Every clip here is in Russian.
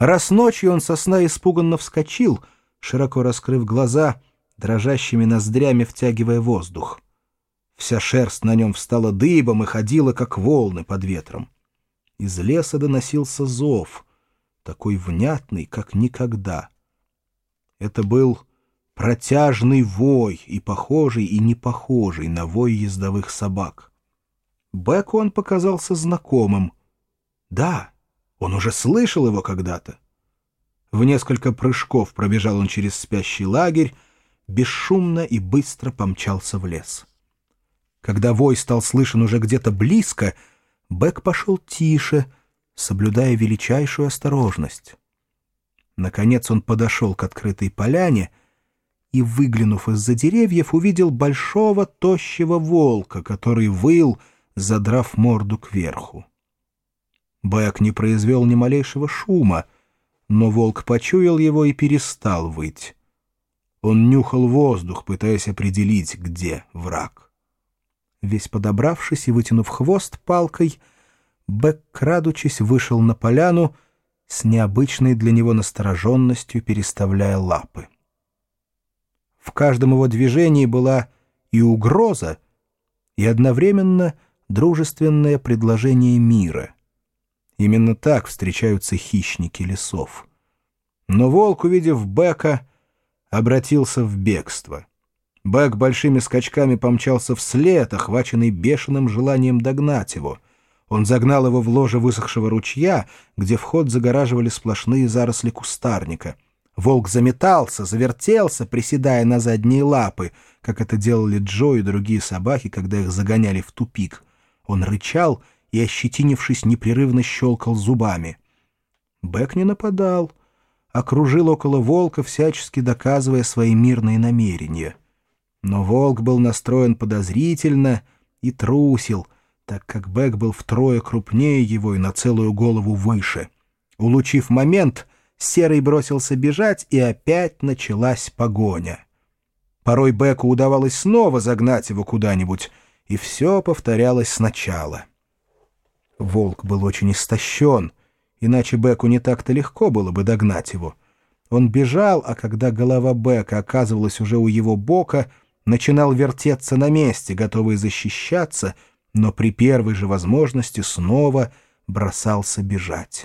Раз ночью он со сна испуганно вскочил, широко раскрыв глаза, дрожащими ноздрями втягивая воздух. Вся шерсть на нем встала дыбом и ходила, как волны под ветром. Из леса доносился зов, такой внятный, как никогда. Это был протяжный вой, и похожий, и не похожий на вой ездовых собак. Беку он показался знакомым. Да, он уже слышал его когда-то. В несколько прыжков пробежал он через спящий лагерь, бесшумно и быстро помчался в лес. Когда вой стал слышен уже где-то близко, Бек пошел тише, соблюдая величайшую осторожность. Наконец он подошел к открытой поляне и, выглянув из-за деревьев, увидел большого тощего волка, который выл, задрав морду кверху. Бек не произвел ни малейшего шума, но волк почуял его и перестал выть. Он нюхал воздух, пытаясь определить, где враг. Весь подобравшись и вытянув хвост палкой, Бек, крадучись, вышел на поляну, с необычной для него настороженностью переставляя лапы. В каждом его движении была и угроза, и одновременно дружественное предложение мира. Именно так встречаются хищники лесов. Но волк, увидев Бека, обратился в бегство. Бек большими скачками помчался вслед, охваченный бешеным желанием догнать его. Он загнал его в ложе высохшего ручья, где вход загораживали сплошные заросли кустарника. Волк заметался, завертелся, приседая на задние лапы, как это делали Джо и другие собаки, когда их загоняли в тупик. Он рычал и, ощетинившись, непрерывно щелкал зубами. Бек не нападал, а кружил около волка, всячески доказывая свои мирные намерения. Но волк был настроен подозрительно и трусил, так как Бек был втрое крупнее его и на целую голову выше. Улучив момент, Серый бросился бежать, и опять началась погоня. Порой Беку удавалось снова загнать его куда-нибудь, и все повторялось сначала. Волк был очень истощен, иначе Беку не так-то легко было бы догнать его. Он бежал, а когда голова Бека оказывалась уже у его бока, начинал вертеться на месте, готовый защищаться, но при первой же возможности снова бросался бежать.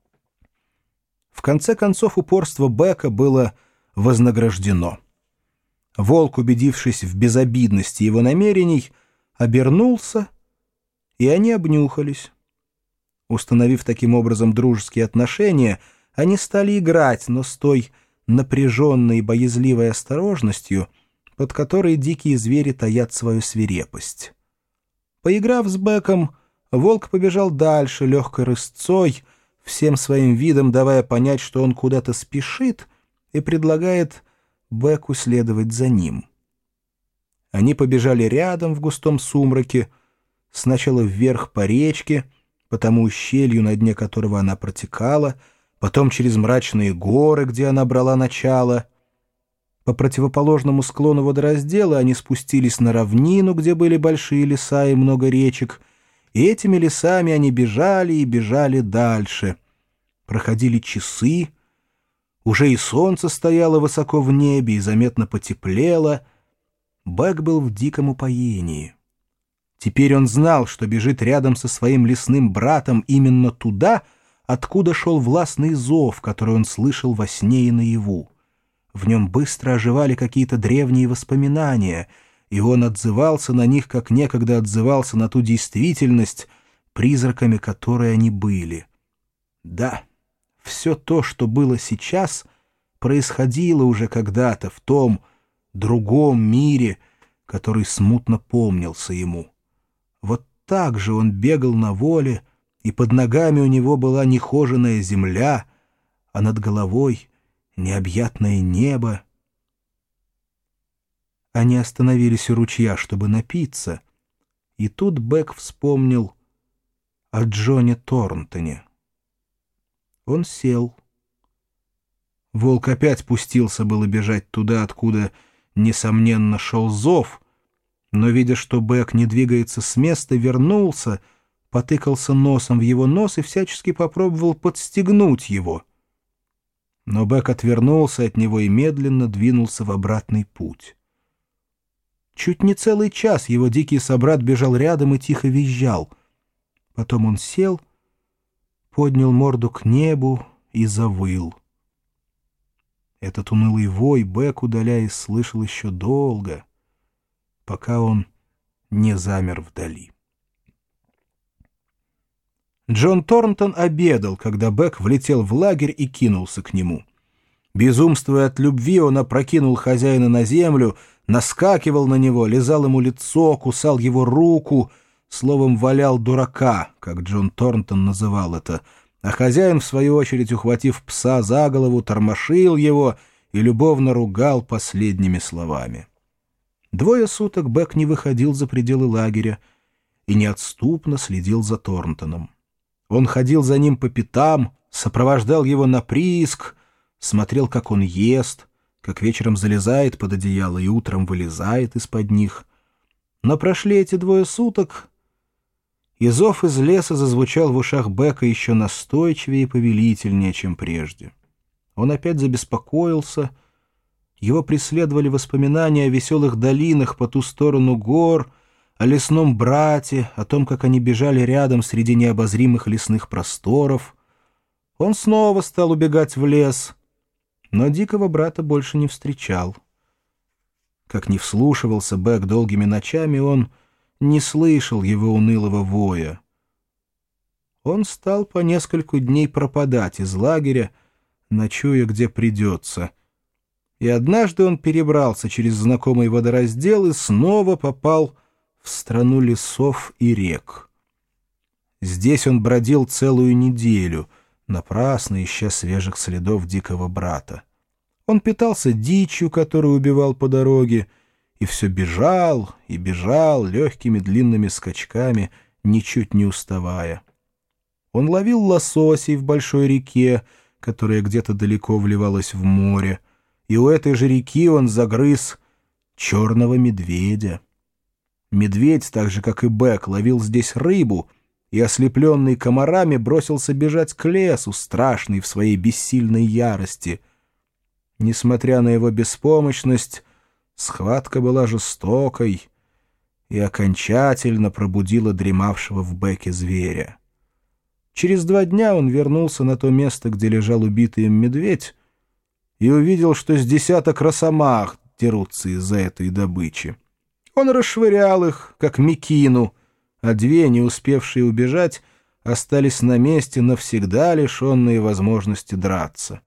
В конце концов упорство Бека было вознаграждено. Волк, убедившись в безобидности его намерений, обернулся, и они обнюхались. Установив таким образом дружеские отношения, они стали играть, но с той напряженной и боязливой осторожностью, под которой дикие звери таят свою свирепость. Поиграв с Беком, волк побежал дальше легкой рысцой, всем своим видом давая понять, что он куда-то спешит, и предлагает Беку следовать за ним. Они побежали рядом в густом сумраке, сначала вверх по речке, по тому ущелью, на дне которого она протекала, потом через мрачные горы, где она брала начало. По противоположному склону водораздела они спустились на равнину, где были большие леса и много речек, и этими лесами они бежали и бежали дальше. Проходили часы, уже и солнце стояло высоко в небе и заметно потеплело. Бек был в диком упоении. Теперь он знал, что бежит рядом со своим лесным братом именно туда, откуда шел властный зов, который он слышал во сне и наяву. В нем быстро оживали какие-то древние воспоминания, и он отзывался на них, как некогда отзывался на ту действительность, призраками которой они были. Да, все то, что было сейчас, происходило уже когда-то в том другом мире, который смутно помнился ему. Вот так же он бегал на воле, и под ногами у него была нехоженая земля, а над головой необъятное небо. Они остановились у ручья, чтобы напиться, и тут Бек вспомнил о Джоне Торнтоне. Он сел. Волк опять пустился было бежать туда, откуда, несомненно, шел зов, но, видя, что Бек не двигается с места, вернулся, потыкался носом в его нос и всячески попробовал подстегнуть его. Но Бэк отвернулся от него и медленно двинулся в обратный путь. Чуть не целый час его дикий собрат бежал рядом и тихо визжал. Потом он сел, поднял морду к небу и завыл. Этот унылый вой Бэк, удаляясь, слышал еще долго, пока он не замер вдали. Джон Торнтон обедал, когда Бэк влетел в лагерь и кинулся к нему. Безумствуя от любви, он опрокинул хозяина на землю, наскакивал на него, лизал ему лицо, кусал его руку, словом, валял дурака, как Джон Торнтон называл это, а хозяин, в свою очередь, ухватив пса за голову, тормошил его и любовно ругал последними словами. 2 суток Бэк не выходил за пределы лагеря и неотступно следил за Торнтоном. Он ходил за ним по пятам, сопровождал его на прииск, смотрел, как он ест, как вечером залезает под одеяло и утром вылезает из-под них. Но прошли эти 2 суток, и зов из леса зазвучал в ушах Бэка еще настойчивее и повелительнее, чем прежде. Он опять забеспокоился. Его преследовали воспоминания о веселых долинах по ту сторону гор, о лесном брате, о том, как они бежали рядом среди необозримых лесных просторов. Он снова стал убегать в лес, но дикого брата больше не встречал. Как ни вслушивался Бэк долгими ночами, он не слышал его унылого воя. Он стал по нескольку дней пропадать из лагеря, ночуя где придется. И однажды он перебрался через знакомый водораздел и снова попал в страну лесов и рек. Здесь он бродил целую неделю, напрасно ища свежих следов дикого брата. Он питался дичью, которую убивал по дороге, и все бежал и бежал легкими длинными скачками, ничуть не уставая. Он ловил лососей в большой реке, которая где-то далеко вливалась в море, и у этой же реки он загрыз черного медведя. Медведь, так же как и Бэк, ловил здесь рыбу и, ослепленный комарами, бросился бежать к лесу, страшный в своей бессильной ярости. Несмотря на его беспомощность, схватка была жестокой и окончательно пробудила дремавшего в Бэке зверя. Через 2 дня он вернулся на то место, где лежал убитый им медведь, и увидел, что с 10 росомах дерутся из-за этой добычи. Он расшвырял их, как мекину, а 2, не успевшие убежать, остались на месте, навсегда лишенные возможности драться.